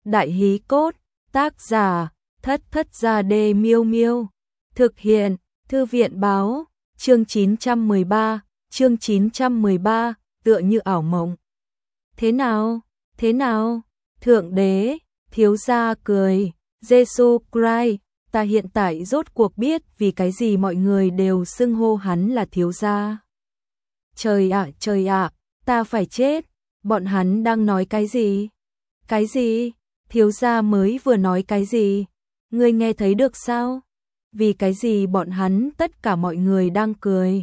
Đại hí cốt, tác giả, Thất Thất Gia Đê Miêu Miêu. Thực hiện, Thư viện báo, chương 913, tựa như ảo mộng. Thế nào, thượng đế, thiếu gia cười, Giêsu Christ, ta hiện tại rốt cuộc biết vì cái gì mọi người đều xưng hô hắn là thiếu gia. Trời ạ, ta phải chết, bọn hắn đang nói cái gì? Cái gì? Thiếu gia mới vừa nói cái gì? Ngươi nghe thấy được sao? Vì cái gì bọn hắn tất cả mọi người đang cười?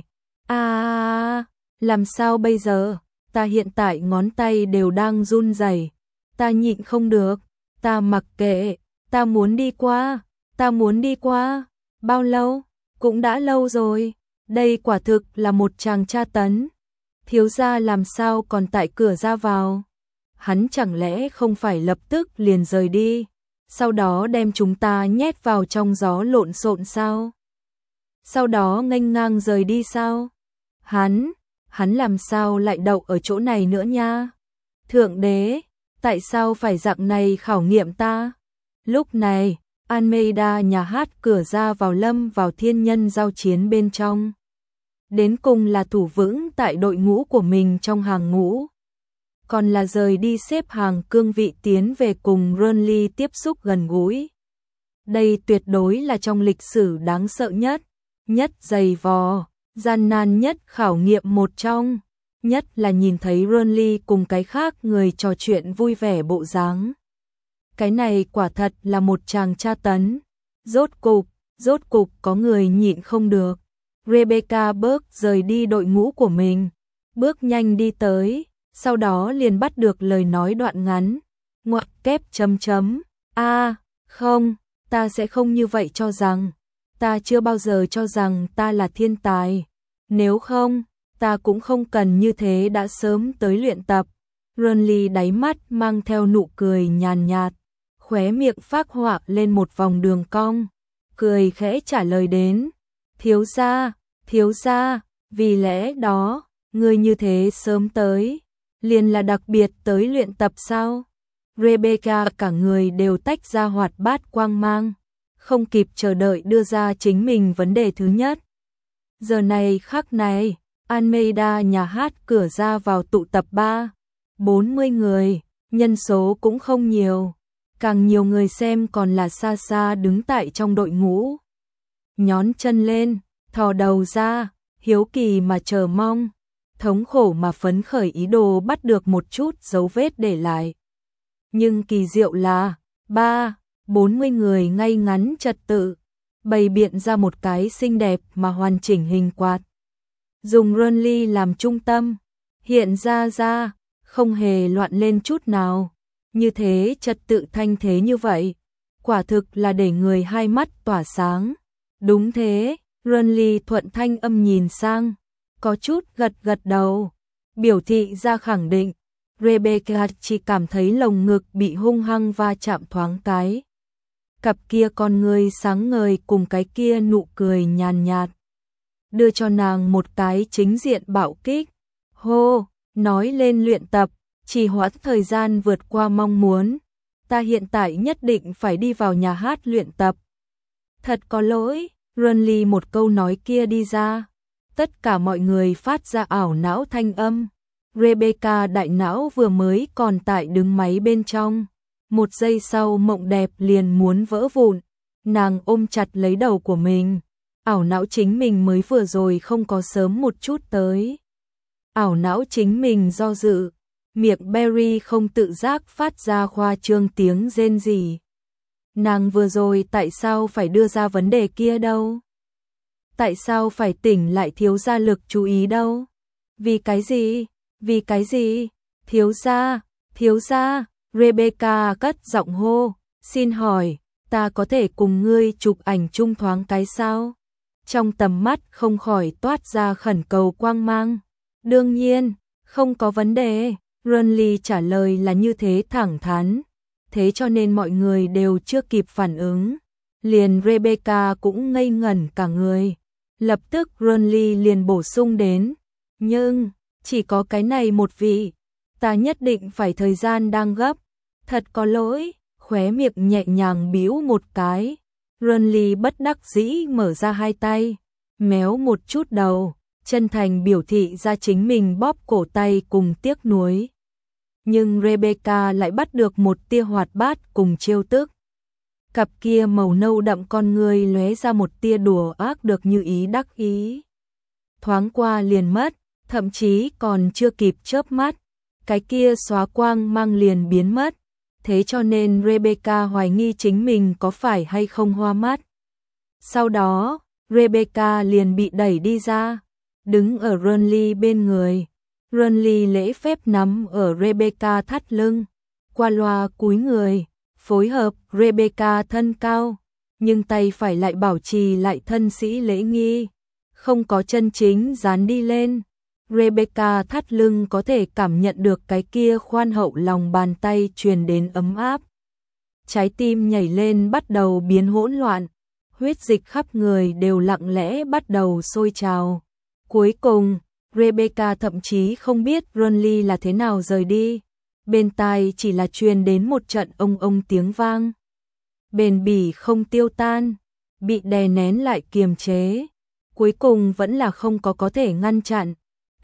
Làm sao bây giờ? Ta hiện tại ngón tay đều đang run rẩy. Ta nhịn không được, ta mặc kệ, ta muốn đi qua. Bao lâu? Cũng đã lâu rồi. Đây quả thực là một tràng tra tấn. Thiếu gia làm sao còn tại cửa ra vào? Hắn chẳng lẽ không phải lập tức liền rời đi, sau đó đem chúng ta nhét vào trong gió lộn xộn sao? Sau đó nghênh ngang rời đi sao? Hắn làm sao lại đậu ở chỗ này nữa nha? Thượng đế, tại sao phải dạng này khảo nghiệm ta? Lúc này, Almeida nhà hát cửa ra vào lâm vào thiên nhân giao chiến bên trong. Đến cùng là thủ vững tại đội ngũ của mình trong hàng ngũ, còn là rời đi xếp hàng cương vị tiến về cùng Burnley tiếp xúc gần gũi. Đây tuyệt đối là trong lịch sử đáng sợ nhất dày vò, gian nan nhất khảo nghiệm một trong, nhất là nhìn thấy Burnley cùng cái khác người trò chuyện vui vẻ bộ dáng. Cái này quả thật là một tràng tra tấn. Rốt cục có người nhịn không được. Rebecca Burke rời đi đội ngũ của mình, bước nhanh đi tới, sau đó liền bắt được lời nói đoạn ngắn. Ngoặc kép chấm. Không, ta sẽ không như vậy cho rằng. Ta chưa bao giờ cho rằng ta là thiên tài. Nếu không, ta cũng không cần như thế đã sớm tới luyện tập. Burnley đáy mắt mang theo nụ cười nhàn nhạt, khóe miệng phác họa lên một vòng đường cong, cười khẽ trả lời đến. Thiếu gia, vì lẽ đó, ngươi như thế sớm tới, liền là đặc biệt tới luyện tập sao? Rebecca cả người đều tách ra hoạt bát quang mang, không kịp chờ đợi đưa ra chính mình vấn đề thứ nhất. Giờ này khắc này, Almeida nhà hát cửa ra vào tụ tập 40 người, nhân số cũng không nhiều, càng nhiều người xem còn là xa xa đứng tại trong đội ngũ. Nhón chân lên, thò đầu ra, hiếu kỳ mà chờ mong, thống khổ mà phấn khởi ý đồ bắt được một chút dấu vết để lại. Nhưng kỳ diệu là, 40 người ngay ngắn trật tự, bày biện ra một cái xinh đẹp mà hoàn chỉnh hình quạt. Dùng Burnley làm trung tâm, hiện ra, không hề loạn lên chút nào. Như thế trật tự thanh thế như vậy, quả thực là để người hai mắt tỏa sáng. Đúng thế, Burnley thuận thanh âm nhìn sang, có chút gật đầu, biểu thị ra khẳng định. Rebecca chỉ cảm thấy lồng ngực bị hung hăng va chạm thoáng cái. Cặp kia con người sáng ngời cùng cái kia nụ cười nhàn nhạt, đưa cho nàng một cái chính diện bạo kích. Hô, nói lên luyện tập, trì hoãn thời gian vượt qua mong muốn. Ta hiện tại nhất định phải đi vào nhà hát luyện tập. Thật có lỗi, Burnley một câu nói kia đi ra, tất cả mọi người phát ra ảo não thanh âm. Rebecca đại não vừa mới còn tại đứng máy bên trong, một giây sau mộng đẹp liền muốn vỡ vụn, nàng ôm chặt lấy đầu của mình, ảo não chính mình mới vừa rồi không có sớm một chút tới. Ảo não chính mình do dự, miệng Barry không tự giác phát ra khoa trương tiếng rên rỉ. Nàng vừa rồi tại sao phải đưa ra vấn đề kia đâu? Tại sao phải tỉnh lại thiếu gia lực chú ý đâu? Vì cái gì? Thiếu gia, Rebecca cất giọng hô, xin hỏi, ta có thể cùng ngươi chụp ảnh chung thoáng cái sao? Trong tầm mắt không khỏi toát ra khẩn cầu quang mang. Đương nhiên, không có vấn đề, Burnley trả lời là như thế thẳng thắn, thế cho nên mọi người đều chưa kịp phản ứng. Liền Rebecca cũng ngây ngẩn cả người. Lập tức Burnley liền bổ sung đến, nhưng chỉ có cái này một vị, ta nhất định phải thời gian đang gấp, thật có lỗi, khóe miệng nhẹ nhàng bĩu một cái. Renly bất đắc dĩ mở ra hai tay, méo một chút đầu, chân thành biểu thị ra chính mình bóp cổ tay cùng tiếc nuối. Nhưng Rebecca lại bắt được một tia hoạt bát cùng trêu tức. Cặp kia màu nâu đậm con ngươi lóe ra một tia đùa ác được như ý đắc ý. Thoáng qua liền mất, thậm chí còn chưa kịp chớp mắt, cái kia xóa quang mang liền biến mất. Thế cho nên Rebecca hoài nghi chính mình có phải hay không hoa mắt. Sau đó, Rebecca liền bị đẩy đi ra, đứng ở Renly bên người. Renly lễ phép nắm ở Rebecca thắt lưng, qua loa cúi người, phối hợp Rebecca thân cao, nhưng tay phải lại bảo trì lại thân sĩ lễ nghi, không có chân chính dán đi lên. Rebecca thắt lưng có thể cảm nhận được cái kia khoan hậu lòng bàn tay truyền đến ấm áp. Trái tim nhảy lên bắt đầu biến hỗn loạn, huyết dịch khắp người đều lặng lẽ bắt đầu sôi trào. Cuối cùng, Rebecca thậm chí không biết Renly là thế nào rời đi. Bên tai chỉ là truyền đến một trận ông tiếng vang. Bền bỉ không tiêu tan, bị đè nén lại kiềm chế. Cuối cùng vẫn là không có thể ngăn chặn.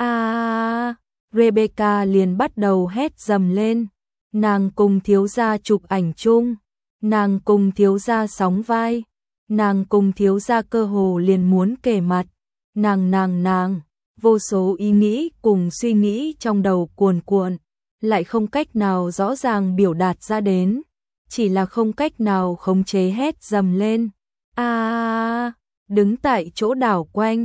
Rebecca liền bắt đầu hét dầm lên. Nàng cùng thiếu gia chụp ảnh chung, nàng cùng thiếu gia sóng vai, nàng cùng thiếu gia cơ hồ liền muốn kề mặt. Nàng, vô số ý nghĩ cùng suy nghĩ trong đầu cuồn cuộn, lại không cách nào rõ ràng biểu đạt ra đến, chỉ là không cách nào khống chế hét dầm lên. Đứng tại chỗ đảo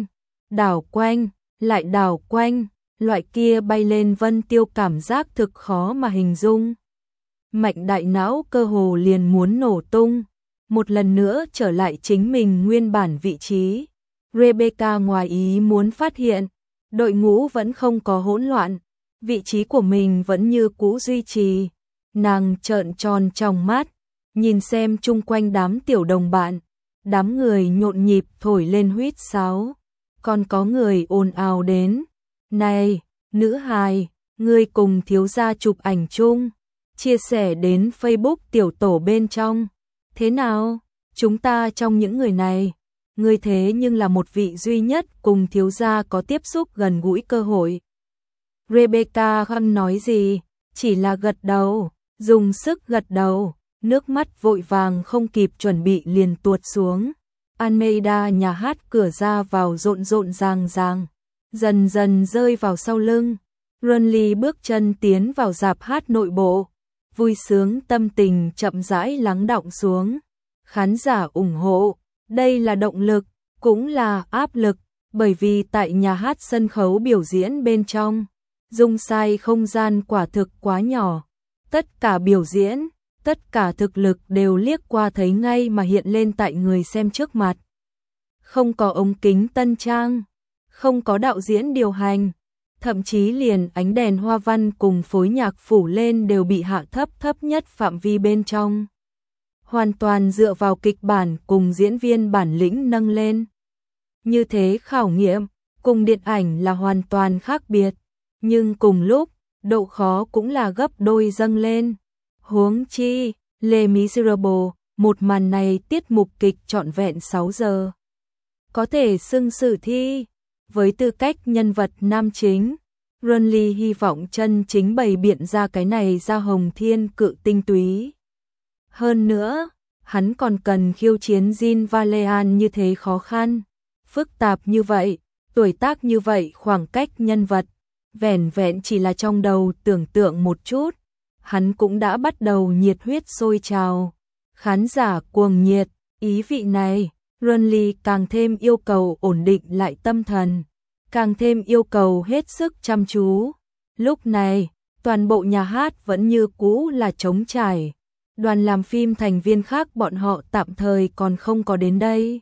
quanh, lại đảo quanh, loại kia bay lên vân tiêu cảm giác thực khó mà hình dung. Mạch đại não cơ hồ liền muốn nổ tung, một lần nữa trở lại chính mình nguyên bản vị trí. Rebecca ngoài ý muốn phát hiện, đội ngũ vẫn không có hỗn loạn, vị trí của mình vẫn như cũ duy trì. Nàng trợn tròn trong mắt, nhìn xem chung quanh đám tiểu đồng bạn, đám người nhộn nhịp thổi lên huýt sáo, còn có người ồn ào đến. Này, nữ hài, ngươi cùng thiếu gia chụp ảnh chung, chia sẻ đến Facebook tiểu tổ bên trong. Thế nào, chúng ta trong những người này, ngươi thế nhưng là một vị duy nhất cùng thiếu gia có tiếp xúc gần gũi cơ hội. Rebecca không nói gì, chỉ là gật đầu, dùng sức gật đầu, nước mắt vội vàng không kịp chuẩn bị liền tuột xuống. Almeida nhà hát cửa ra vào rộn rộn ràng ràng, dần dần rơi vào sau lưng. Renly bước chân tiến vào rạp hát nội bộ, vui sướng tâm tình chậm rãi lắng đọng xuống. Khán giả ủng hộ, đây là động lực, cũng là áp lực, bởi vì tại nhà hát sân khấu biểu diễn bên trong, dung sai không gian quả thực quá nhỏ. Tất cả biểu diễn, tất cả thực lực đều liếc qua thấy ngay mà hiện lên tại người xem trước mặt. Không có ống kính tân trang, không có đạo diễn điều hành, thậm chí liền ánh đèn hoa văn cùng phối nhạc phủ lên đều bị hạ thấp nhất phạm vi bên trong. Hoàn toàn dựa vào kịch bản cùng diễn viên bản lĩnh nâng lên. Như thế khảo nghiệm, cùng điện ảnh là hoàn toàn khác biệt, nhưng cùng lúc, độ khó cũng là gấp đôi dâng lên. Huống chi, Les Miserables, một màn này tiết mục kịch trọn vẹn 6 giờ. Có thể xưng sử thi, với tư cách nhân vật nam chính, Renly hy vọng chân chính bày biện ra cái này ra hồng thiên cự tinh túy. Hơn nữa, hắn còn cần khiêu chiến Jean Valjean như thế khó khăn, phức tạp như vậy, tuổi tác như vậy, khoảng cách nhân vật, vẻn vẹn chỉ là trong đầu tưởng tượng một chút, hắn cũng đã bắt đầu nhiệt huyết sôi trào. Khán giả cuồng nhiệt, ý vị này, Renly càng thêm yêu cầu ổn định lại tâm thần, càng thêm yêu cầu hết sức chăm chú. Lúc này, toàn bộ nhà hát vẫn như cũ là trống trải. Đoàn làm phim thành viên khác bọn họ tạm thời còn không có đến đây.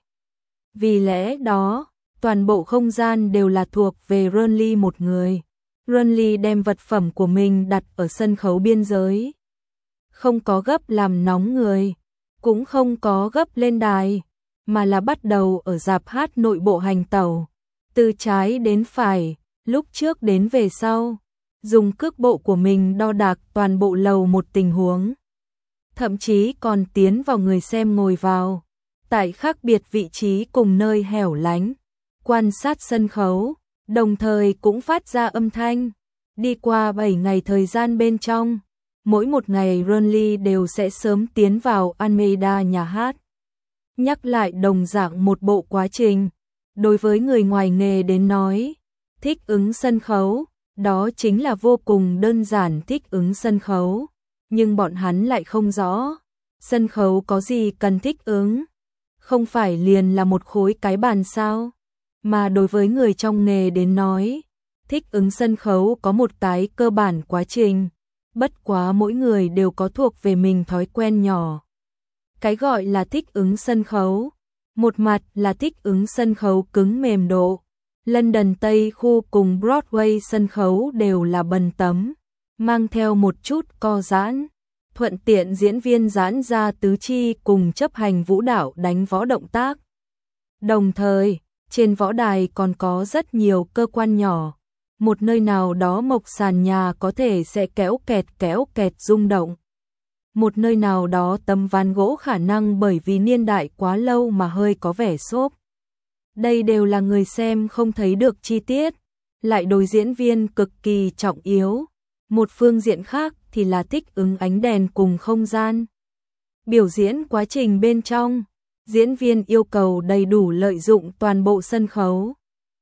Vì lẽ đó, toàn bộ không gian đều là thuộc về Renly một người. Renly đem vật phẩm của mình đặt ở sân khấu biên giới. Không có gấp làm nóng người, cũng không có gấp lên đài, mà là bắt đầu ở rạp hát nội bộ hành tẩu. Từ trái đến phải, lúc trước đến về sau, dùng cước bộ của mình đo đạc toàn bộ lầu một tình huống. thậm chí còn tiến vào người xem ngồi vào, tại khác biệt vị trí cùng nơi hẻo lánh, quan sát sân khấu, đồng thời cũng phát ra âm thanh. Đi qua 7 ngày thời gian bên trong, mỗi một ngày Ronly đều sẽ sớm tiến vào Almeida nhà hát. Nhắc lại đồng dạng một bộ quá trình, đối với người ngoài nghề đến nói, thích ứng sân khấu, đó chính là vô cùng đơn giản thích ứng sân khấu, nhưng bọn hắn lại không rõ, sân khấu có gì cần thích ứng, không phải liền là một khối cái bàn sao, mà đối với người trong nghề đến nói, thích ứng sân khấu có một cái cơ bản quá trình, bất quá mỗi người đều có thuộc về mình thói quen nhỏ. Cái gọi là thích ứng sân khấu, một mặt là thích ứng sân khấu cứng mềm độ. London Tây khu cùng Broadway sân khấu đều là bần tấm, mang theo một chút co giãn, thuận tiện diễn viên giãn ra tứ chi cùng chấp hành vũ đạo đánh võ động tác. Đồng thời, trên võ đài còn có rất nhiều cơ quan nhỏ, một nơi nào đó mộc sàn nhà có thể sẽ kéo kẹt rung động. Một nơi nào đó tấm ván gỗ khả năng bởi vì niên đại quá lâu mà hơi có vẻ xốp. Đây đều là người xem không thấy được chi tiết, lại đối diễn viên cực kỳ trọng yếu. Một phương diện khác thì là thích ứng ánh đèn cùng không gian. Biểu diễn quá trình bên trong, diễn viên yêu cầu đầy đủ lợi dụng toàn bộ sân khấu.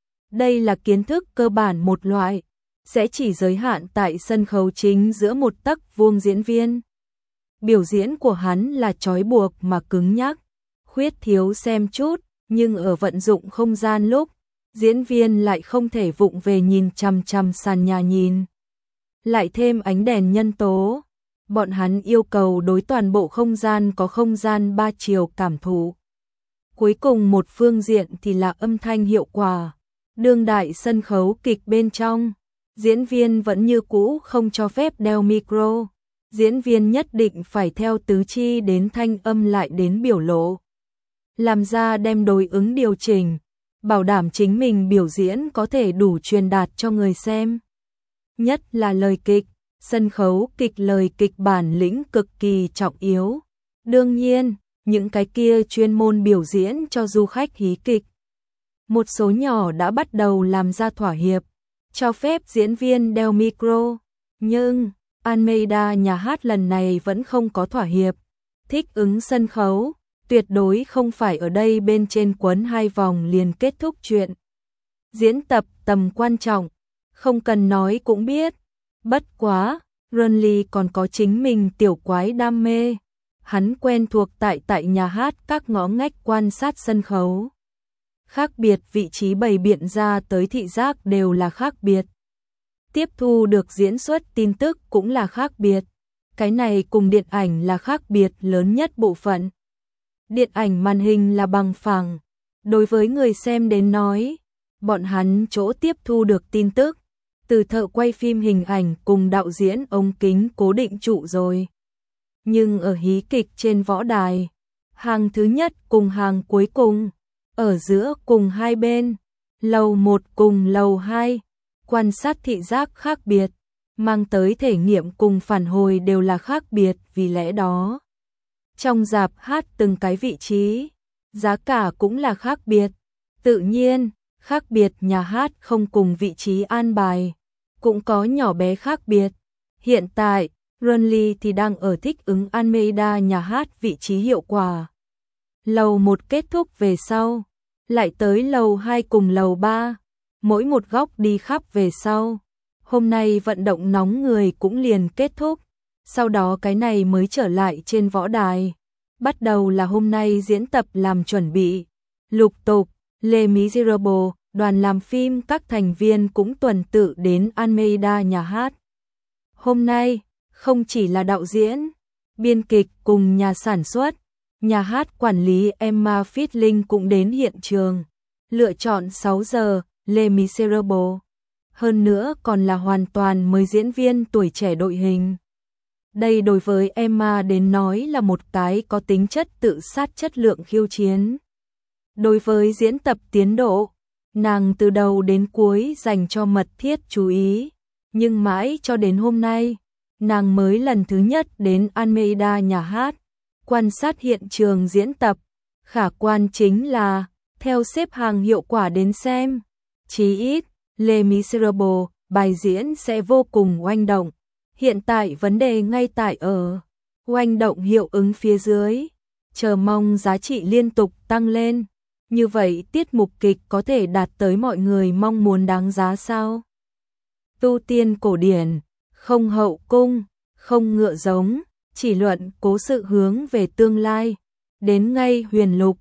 Đây là kiến thức cơ bản một loại, sẽ chỉ giới hạn tại sân khấu chính giữa một tấc vuông diễn viên. Biểu diễn của hắn là trói buộc mà cứng nhắc, khuyết thiếu xem chút, nhưng ở vận dụng không gian lúc, diễn viên lại không thể vụng về nhìn chằm chằm sàn nhà nhìn. Lại thêm ánh đèn nhân tố, bọn hắn yêu cầu đối toàn bộ không gian có không gian 3 chiều cảm thụ. Cuối cùng một phương diện thì là âm thanh hiệu quả. Đương đại sân khấu kịch bên trong, diễn viên vẫn như cũ không cho phép đeo micro. Diễn viên nhất định phải theo tứ chi đến thanh âm lại đến biểu lộ. Làm ra đem đối ứng điều chỉnh, bảo đảm chính mình biểu diễn có thể đủ truyền đạt cho người xem. Nhất là lời kịch, sân khấu kịch lời kịch bản lĩnh cực kỳ trọng yếu. Đương nhiên, những cái kia chuyên môn biểu diễn cho du khách hí kịch. Một số nhỏ đã bắt đầu làm ra thỏa hiệp, cho phép diễn viên đeo micro, nhưng Almeida nhà hát lần này vẫn không có thỏa hiệp. Thích ứng sân khấu, tuyệt đối không phải ở đây bên trên quấn 2 vòng liền kết thúc chuyện. Diễn tập tầm quan trọng, không cần nói cũng biết. Bất quá, Ronly còn có chính mình tiểu quái đam mê. Hắn quen thuộc tại nhà hát các ngõ ngách quan sát sân khấu. Khác biệt vị trí bày biện ra tới thị giác đều là khác biệt. Tiếp thu được diễn xuất tin tức cũng là khác biệt. Cái này cùng điện ảnh là khác biệt lớn nhất bộ phận. Điện ảnh màn hình là bằng phẳng. Đối với người xem đến nói, bọn hắn chỗ tiếp thu được tin tức, từ thợ quay phim hình ảnh cùng đạo diễn ống kính cố định trụ rồi. Nhưng ở hí kịch trên võ đài, hàng thứ nhất cùng hàng cuối cùng, ở giữa cùng hai bên, lầu 1 cùng lầu 2, quan sát thị giác khác biệt, mang tới thể nghiệm cùng phản hồi đều là khác biệt, vì lẽ đó. Trong rạp hát từng cái vị trí, giá cả cũng là khác biệt. Tự nhiên, khác biệt nhà hát không cùng vị trí an bài, cũng có nhỏ bé khác biệt. Hiện tại, Ronly thì đang ở thích ứng Almeida nhà hát vị trí hiệu quả. Lầu 1 kết thúc về sau, lại tới lầu 2 cùng lầu 3, mỗi một góc đi khắp về sau. Hôm nay vận động nóng người cũng liền kết thúc, sau đó cái này mới trở lại trên võ đài. Bắt đầu là hôm nay diễn tập làm chuẩn bị. Lục tục, Les Miserables, đoàn làm phim các thành viên cũng tuần tự đến Almeida nhà hát. Hôm nay, không chỉ là đạo diễn, biên kịch cùng nhà sản xuất, nhà hát quản lý Emma Fitling cũng đến hiện trường. Lựa chọn 6 giờ, Les Miserables. Hơn nữa còn là hoàn toàn mới diễn viên tuổi trẻ đội hình. Đây đối với Emma đến nói là một cái có tính chất tự sát chất lượng khiêu chiến. Đối với diễn tập tiến độ, nàng từ đầu đến cuối dành cho mật thiết chú ý, nhưng mãi cho đến hôm nay, nàng mới lần thứ nhất đến Almeida nhà hát, quan sát hiện trường diễn tập. Khả quan chính là, theo xếp hàng hiệu quả đến xem, chí ít, Les Misérables, bài diễn sẽ vô cùng oanh động. Hiện tại vấn đề ngay tại ở oanh động hiệu ứng phía dưới, chờ mong giá trị liên tục tăng lên. Như vậy tiết mục kịch có thể đạt tới mọi người mong muốn đáng giá sao? Tu tiên cổ điển, không hậu cung, không ngựa giống, chỉ luận cố sự hướng về tương lai. Đến ngay huyền lục,